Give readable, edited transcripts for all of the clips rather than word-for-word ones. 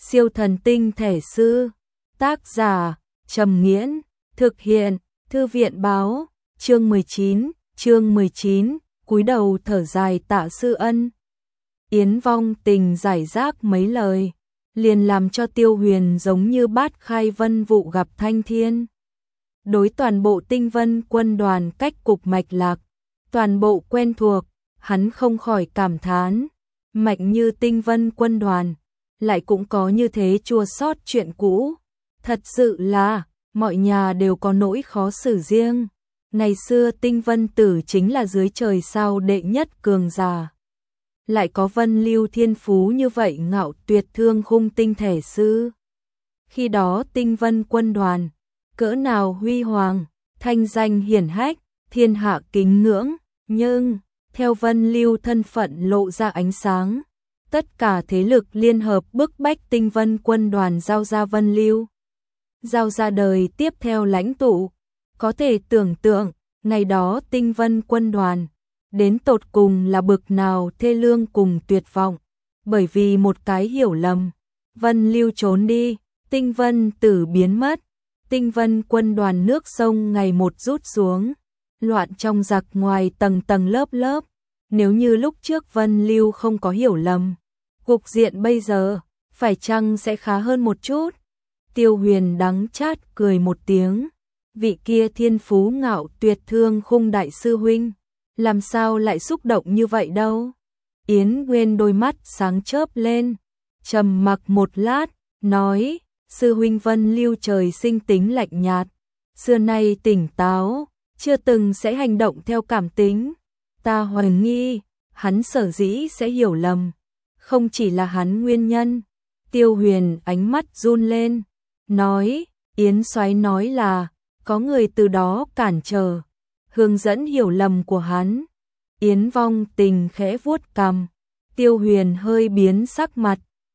Siêu thần tinh thể sư. Tác giả Trầm Nghiễn. Thực hiện Thư viện báo. Chương 19, cúi đầu thở dài tạ sư ân. Yến Vong Tình giải rác mấy lời, liền làm cho Tiêu Huyền giống như bát khai vân vụ gặp thanh thiên. Đối toàn bộ Tinh Vân quân đoàn cách cục mạch lạc, toàn bộ quen thuộc, hắn không khỏi cảm thán, mạnh như Tinh Vân quân đoàn, lại cũng có như thế chua xót chuyện cũ. Thật sự là, mọi nhà đều có nỗi khó xử riêng. Ngày xưa Tinh Vân Tử chính là dưới trời sao đệ nhất cường giả. Lại có Vân Lưu thiên phú như vậy ngạo tuyệt thương khung tinh thể sư. Khi đó Tinh Vân quân đoàn, cỡ nào huy hoàng, thanh danh hiển hách, thiên hạ kính ngưỡng, nhưng theo Vân Lưu thân phận lộ ra ánh sáng, tất cả thế lực liên hợp bức bách Tinh Vân quân đoàn giao ra Vân Lưu, giao ra đời tiếp theo lãnh tụ. Có thể tưởng tượng, ngày đó Tinh Vân quân đoàn đến tột cùng là bực nào thê lương cùng tuyệt vọng, bởi vì một cái hiểu lầm, Vân Lưu trốn đi, Tinh Vân Tử biến mất, Tinh Vân quân đoàn nước sông ngày một rút xuống, loạn trong giặc ngoài tầng tầng lớp lớp. Nếu như lúc trước Vân Lưu không có hiểu lầm, cục diện bây giờ phải chăng sẽ khá hơn một chút? Tiêu Huyền đắng chát cười một tiếng, vị kia thiên phú ngạo tuyệt thương khung đại sư huynh, làm sao lại xúc động như vậy đâu? Yến Nguyên đôi mắt sáng chớp lên, trầm mặc một lát, nói, sư huynh Vân Lưu trời sinh tính lạnh nhạt, xưa nay tỉnh táo, chưa từng sẽ hành động theo cảm tính. Ta hoài nghi, hắn sở dĩ sẽ hiểu lầm, không chỉ là hắn nguyên nhân. Tiêu Huyền ánh mắt run lên, nói, Yến Soái nói là, có người từ đó cản trở, hướng dẫn hiểu lầm của hắn. Yến Vong Tình khẽ vuốt cằm, Tiêu Huyền hơi biến sắc mặt,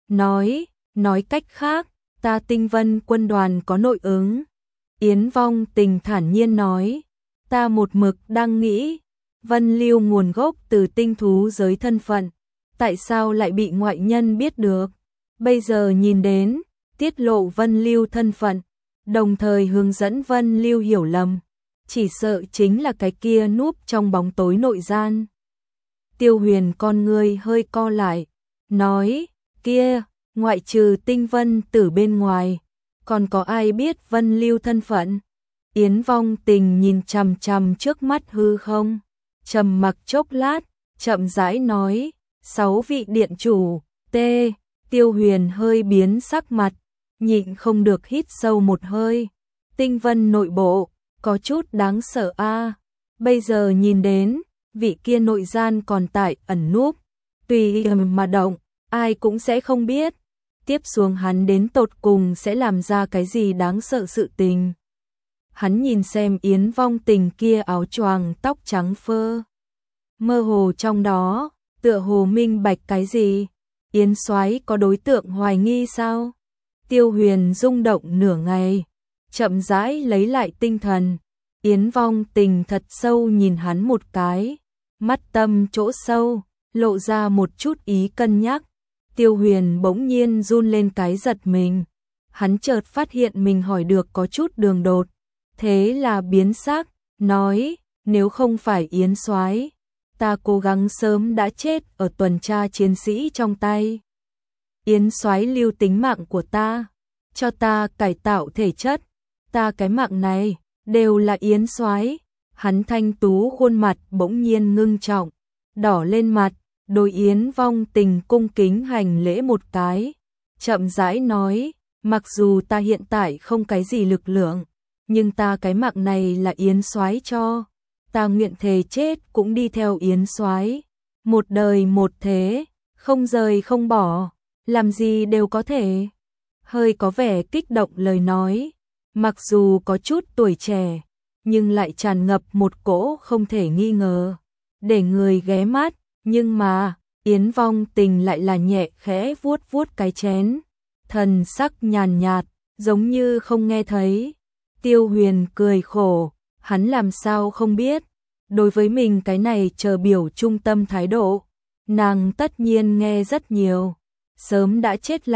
nói cách khác, ta Tinh Vân quân đoàn có nội ứng. Yến Vong Tình thản nhiên nói, ta một mực đang nghĩ, Vân Lưu nguồn gốc từ tinh thú giới thân phận, tại sao lại bị ngoại nhân biết được? Bây giờ nhìn đến, tiết lộ Vân Lưu thân phận, đồng thời hướng dẫn Vân Lưu hiểu lầm, chỉ sợ chính là cái kia núp trong bóng tối nội gian. Tiêu Huyền con ngươi hơi co lại, nói, kia, ngoại trừ Tinh Vân Tử bên ngoài, còn có ai biết Vân Lưu thân phận? Yến Vong Tình nhìn chằm chằm trước mắt hư không, trầm mặc chốc lát, chậm rãi nói, 6 vị điện chủ. Tiêu Huyền hơi biến sắc mặt, nhịn không được hít sâu một hơi. Tinh Vân nội bộ, có chút đáng sợ a. Bây giờ nhìn đến, vị kia nội gian còn tại ẩn núp, tùy mà động, ai cũng sẽ không biết. Tiếp xuống hắn đến tột cùng sẽ làm ra cái gì đáng sợ sự tình. Hắn nhìn xem Yến Vong Tình kia áo choàng tóc trắng phơ, mơ hồ trong đó, tựa hồ minh bạch cái gì. Yến Soái có đối tượng hoài nghi sao? Tiêu Huyền rung động nửa ngày, chậm rãi lấy lại tinh thần. Yến Vong Tình thật sâu nhìn hắn một cái, mắt tâm chỗ sâu, lộ ra một chút ý cân nhắc. Tiêu Huyền bỗng nhiên run lên cái giật mình. Hắn chợt phát hiện mình hỏi được có chút đường đột, thế là biến sắc, nói, nếu không phải Yến Soái, ta cố gắng sớm đã chết ở tuần tra chiến sĩ trong tay. Yến Soái lưu tính mạng của ta, cho ta cải tạo thể chất, ta cái mạng này đều là Yến Soái. Hắn thanh tú khuôn mặt bỗng nhiên ngưng trọng, đỏ lên mặt, đối Yến Vong Tình cung kính hành lễ một cái, chậm rãi nói, mặc dù ta hiện tại không cái gì lực lượng, nhưng ta cái mạng này là Yến Soái cho, ta nguyện thề chết cũng đi theo Yến Soái, một đời một thế, không rời không bỏ, làm gì đều có thể. Hơi có vẻ kích động lời nói, mặc dù có chút tuổi trẻ, nhưng lại tràn ngập một cỗ không thể nghi ngờ, để người ghé mắt. Nhưng mà, Yến Vong Tình lại là nhẹ khẽ vuốt vuốt cái chén, thần sắc nhàn nhạt, giống như không nghe thấy. Tiêu Huyền cười khổ, hắn làm sao không biết, đối với mình cái này chờ biểu trung tâm thái độ, nàng tất nhiên nghe rất nhiều, sớm đã chết lặng,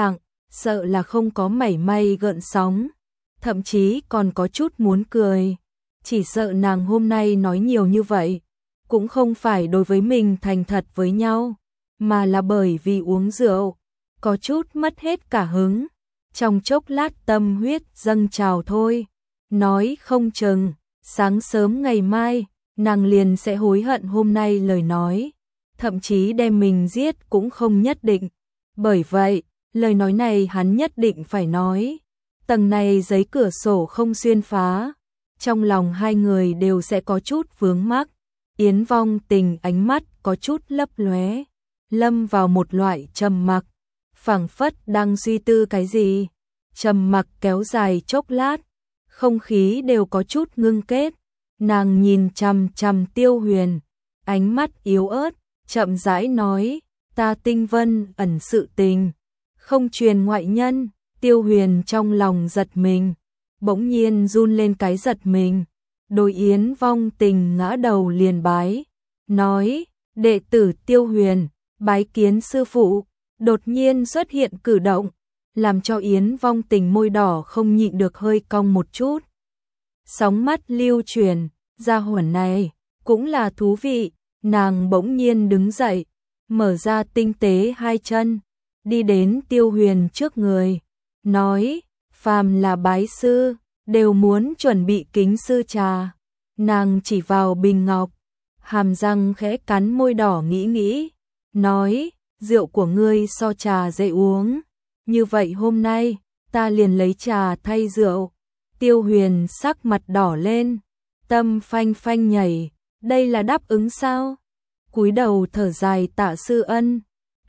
sợ là không có mảy may gợn sóng, thậm chí còn có chút muốn cười. Chỉ sợ nàng hôm nay nói nhiều như vậy, cũng không phải đối với mình thành thật với nhau, mà là bởi vì uống rượu, có chút mất hết cả hứng. Trong chốc lát tâm huyết dâng trào thôi, nói không chừng, sáng sớm ngày mai, nàng liền sẽ hối hận hôm nay lời nói, thậm chí đem mình giết cũng không nhất định. Bởi vậy, lời nói này hắn nhất định phải nói. Tầng này giấy cửa sổ không xuyên phá, trong lòng hai người đều sẽ có chút vướng mắc. Yến Vong Tình ánh mắt có chút lấp lóe, lâm vào một loại trầm mặc, phảng phất đang suy tư cái gì. Trầm mặc kéo dài chốc lát, không khí đều có chút ngưng kết. Nàng nhìn chằm chằm Tiêu Huyền, ánh mắt yếu ớt, chậm rãi nói, ta Tinh Vân ẩn sự tình, không truyền ngoại nhân. Tiêu Huyền trong lòng giật mình, bỗng nhiên run lên cái giật mình. Đối Yến Vong Tình ngã đầu liền bái, nói, đệ tử Tiêu Huyền, bái kiến sư phụ. Đột nhiên xuất hiện cử động, làm cho Yến Vong Tình môi đỏ không nhịn được hơi cong một chút. Sóng mắt lưu chuyển, gia hỏa này, cũng là thú vị. Nàng bỗng nhiên đứng dậy, mở ra tinh tế hai chân, đi đến Tiêu Huyền trước người, nói, phàm là bái sư, đều muốn chuẩn bị kính sư trà. Nàng chỉ vào bình ngọc, hàm răng khẽ cắn môi đỏ nghĩ, nói, rượu của ngươi so trà dễ uống, như vậy hôm nay, ta liền lấy trà thay rượu. Tiêu Huyền sắc mặt đỏ lên, tâm phanh phanh nhảy, đây là đáp ứng sao? Cúi đầu thở dài Tạ Sư Ân,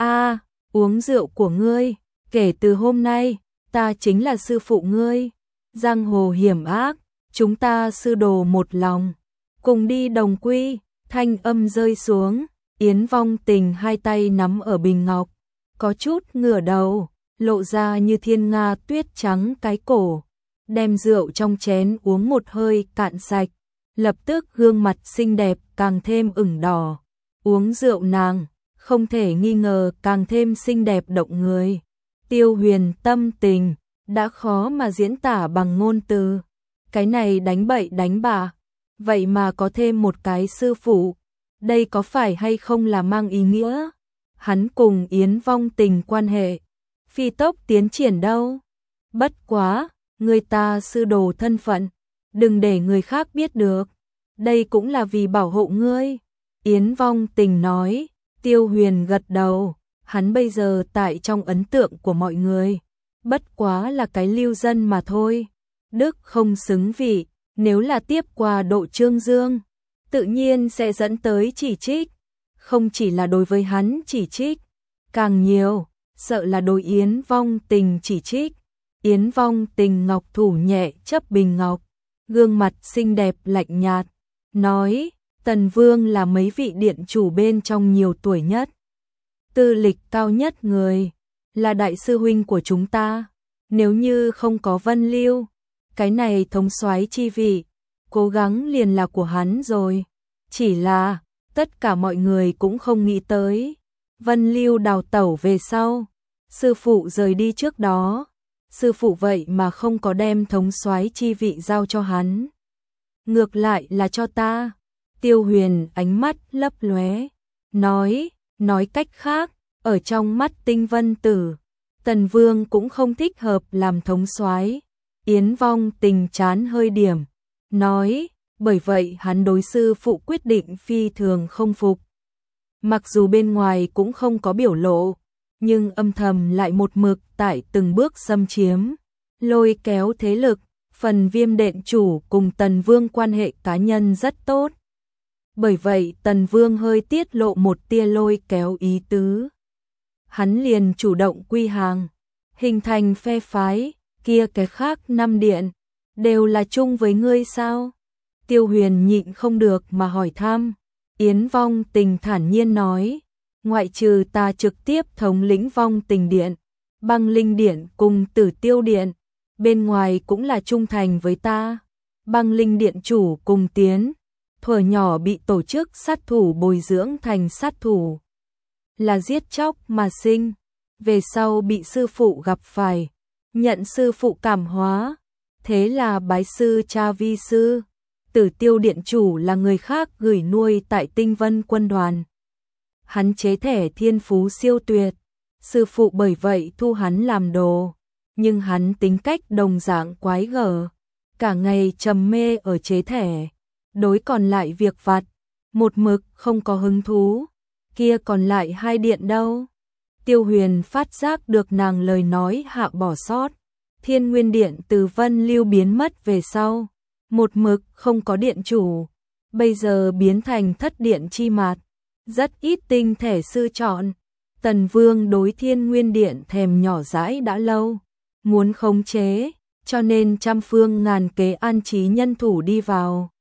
uống rượu của ngươi, kể từ hôm nay, ta chính là sư phụ ngươi. Giang hồ hiểm ác, chúng ta sư đồ một lòng, cùng đi đồng quy. Thanh âm rơi xuống, Yến Vong Tình hai tay nắm ở bình ngọc, có chút ngửa đầu, lộ ra như thiên nga tuyết trắng cái cổ, đem rượu trong chén uống một hơi cạn sạch, lập tức gương mặt xinh đẹp càng thêm ửng đỏ. Uống rượu nàng, không thể nghi ngờ càng thêm xinh đẹp động người. Tiêu Huyền tâm tình, đã khó mà diễn tả bằng ngôn từ. Cái này đánh bậy đánh bạ, vậy mà có thêm một cái sư phụ, đây có phải hay không là mang ý nghĩa hắn cùng Yến Vong Tình quan hệ phi tốc tiến triển đâu. Bất quá, người ta sư đồ thân phận, đừng để người khác biết được, đây cũng là vì bảo hộ ngươi. Yến Vong Tình nói. Tiêu Huyền gật đầu, hắn bây giờ tại trong ấn tượng của mọi người, bất quá là cái lưu dân mà thôi. Đức không xứng vị, nếu là tiếp qua độ Trương Dương, tự nhiên sẽ dẫn tới chỉ trích. Không chỉ là đối với hắn chỉ trích, càng nhiều, sợ là đối Yến Vong Tình chỉ trích. Yến Vong Tình ngọc thủ nhẹ chấp bình ngọc, gương mặt xinh đẹp lạnh nhạt, nói, Tần Vương là mấy vị điện chủ bên trong nhiều tuổi nhất, tư lịch cao nhất người, là đại sư huynh của chúng ta. Nếu như không có Vân Lưu, cái này thống soái chi vị, cố gắng liền là của hắn rồi. Chỉ là, tất cả mọi người cũng không nghĩ tới, Vân Lưu đào tẩu về sau, sư phụ rời đi trước đó, sư phụ vậy mà không có đem thống soái chi vị giao cho hắn, ngược lại là cho ta. Tiêu Huyền ánh mắt lấp lóe, nói cách khác, ở trong mắt Tinh Vân Tử, Tần Vương cũng không thích hợp làm thống soái. Yến Vong Tình chán hơi điểm, nói, bởi vậy hắn đối sư phụ quyết định phi thường không phục. Mặc dù bên ngoài cũng không có biểu lộ, nhưng âm thầm lại một mực tại từng bước xâm chiếm, lôi kéo thế lực. Phần Viêm Đện chủ cùng Tần Vương quan hệ cá nhân rất tốt. Bởi vậy Tần Vương hơi tiết lộ một tia lôi kéo ý tứ, hắn liền chủ động quy hàng, hình thành phe phái. Kia cái khác 5 điện, đều là chung với ngươi sao? Tiêu Huyền nhịn không được mà hỏi thăm. Yến Vong Tình thản nhiên nói, ngoại trừ ta trực tiếp thống lĩnh Vong Tình Điện, Băng Linh Điện cùng Tử Tiêu Điện, bên ngoài cũng là trung thành với ta. Băng Linh Điện chủ cùng Tiến, thuở nhỏ bị tổ chức sát thủ bồi dưỡng thành sát thủ, là giết chóc mà sinh. về sau bị sư phụ gặp phải, nhận sư phụ cảm hóa, thế là bái sư cha vi sư. Tử Tiêu điện chủ là người khác gửi nuôi tại Tinh Vân quân đoàn. Hắn chế thể thiên phú siêu tuyệt, sư phụ bởi vậy thu hắn làm đồ, nhưng hắn tính cách đồng dạng quái gở, cả ngày trầm mê ở chế thể, đối còn lại việc vặt, một mực không có hứng thú, kia còn lại hai điện đâu. Tiêu Huyền phát giác được nàng lời nói hạ bỏ sót, Thiên Nguyên Điện từ Vân Lưu biến mất về sau, một mực không có điện chủ, bây giờ biến thành thất điện chi mạt, rất ít tinh thể sư chọn. Tần Vương đối Thiên Nguyên Điện thèm nhỏ dãi đã lâu, muốn khống chế, cho nên trăm phương ngàn kế an trí nhân thủ đi vào.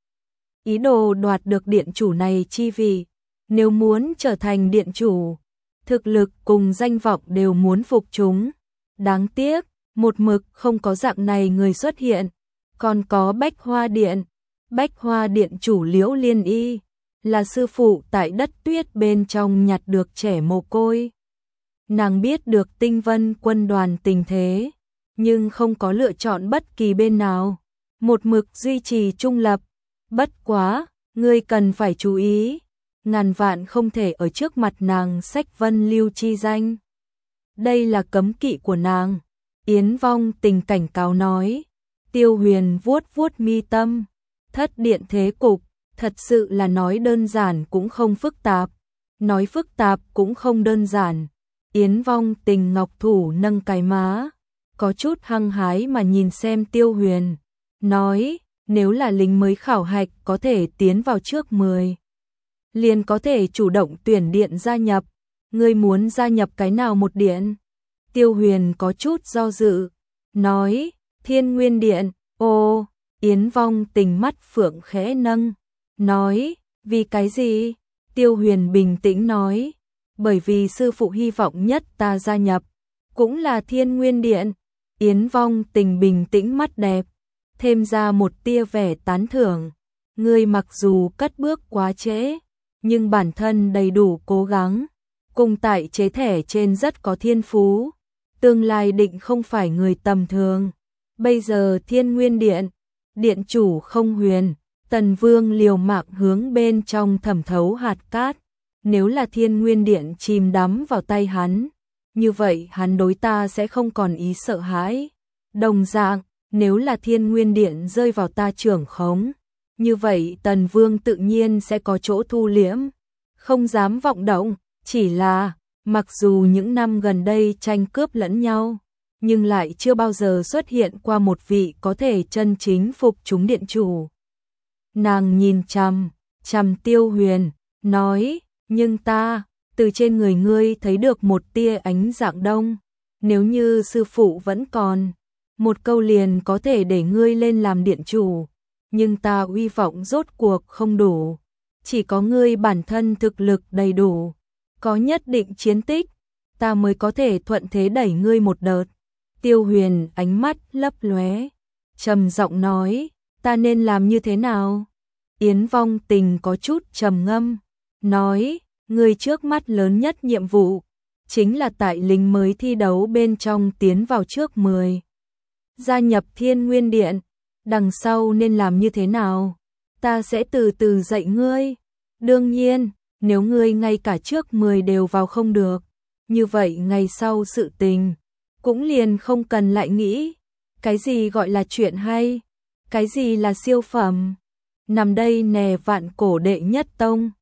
Ý đồ đoạt được điện chủ này chi vị, nếu muốn trở thành điện chủ, thực lực cùng danh vọng đều muốn phục chúng. Đáng tiếc, một mực không có dạng này người xuất hiện, còn có Bách Hoa Điện. Bách Hoa Điện chủ Liễu Liên Y, là sư phụ tại đất tuyết bên trong nhặt được trẻ mồ côi. Nàng biết được Tinh Vân quân đoàn tình thế, nhưng không có lựa chọn bất kỳ bên nào, một mực duy trì trung lập. Bất quá, ngươi cần phải chú ý, ngàn vạn không thể ở trước mặt nàng xách Vân Lưu chi danh. Đây là cấm kỵ của nàng. Yến Vong Tình cảnh cáo nói. Tiêu Huyền vuốt vuốt mi tâm, thất điện thế cục, thật sự là nói đơn giản cũng không phức tạp, nói phức tạp cũng không đơn giản. Yến Vong Tình ngọc thủ nâng cái má, có chút hăng hái mà nhìn xem Tiêu Huyền, nói, nếu là lính mới khảo hạch có thể tiến vào trước 10, liền có thể chủ động tuyển điện gia nhập, ngươi muốn gia nhập cái nào một điện? Tiêu Huyền có chút do dự, nói, Thiên Nguyên Điện. Ô, Yến Vong Tình mắt phượng khẽ nâng, nói, vì cái gì? Tiêu Huyền bình tĩnh nói, bởi vì sư phụ hy vọng nhất ta gia nhập, cũng là Thiên Nguyên Điện. Yến Vong Tình bình tĩnh mắt đẹp, thêm ra một tia vẻ tán thưởng, ngươi mặc dù cất bước quá trễ, nhưng bản thân đầy đủ cố gắng, cùng tại chế thể trên rất có thiên phú, tương lai định không phải người tầm thường. Bây giờ Thiên Nguyên Điện, điện chủ không huyền, Tần Vương liều mạng hướng bên trong thẩm thấu hạt cát, nếu là Thiên Nguyên Điện chìm đắm vào tay hắn, như vậy hắn đối ta sẽ không còn ý sợ hãi. Đồng dạng, nếu là Thiên Nguyên Điện rơi vào ta trưởng khống, như vậy Tần Vương tự nhiên sẽ có chỗ thu liễm, không dám vọng động, chỉ là, mặc dù những năm gần đây tranh cướp lẫn nhau, nhưng lại chưa bao giờ xuất hiện qua một vị có thể chân chính phục chúng điện chủ. Nàng nhìn chằm Tiêu Huyền, nói, nhưng ta, từ trên người ngươi thấy được một tia ánh dạng đông, nếu như sư phụ vẫn còn, một câu liền có thể để ngươi lên làm điện chủ, nhưng ta uy vọng rốt cuộc không đủ, chỉ có ngươi bản thân thực lực đầy đủ, có nhất định chiến tích, ta mới có thể thuận thế đẩy ngươi một đợt. Tiêu Huyền ánh mắt lấp lóe, trầm giọng nói, ta nên làm như thế nào? Yến Vong Tình có chút trầm ngâm, nói, người trước mắt lớn nhất nhiệm vụ, chính là tại lính mới thi đấu bên trong tiến vào trước 10. Gia nhập Thiên Nguyên Điện, đằng sau nên làm như thế nào? Ta sẽ từ từ dạy ngươi. Đương nhiên, nếu ngươi ngay cả trước 10 đều vào không được, như vậy ngày sau sự tình cũng liền không cần lại nghĩ, cái gì gọi là chuyện hay, cái gì là siêu phẩm. Nằm đây nè vạn cổ đệ nhất tông,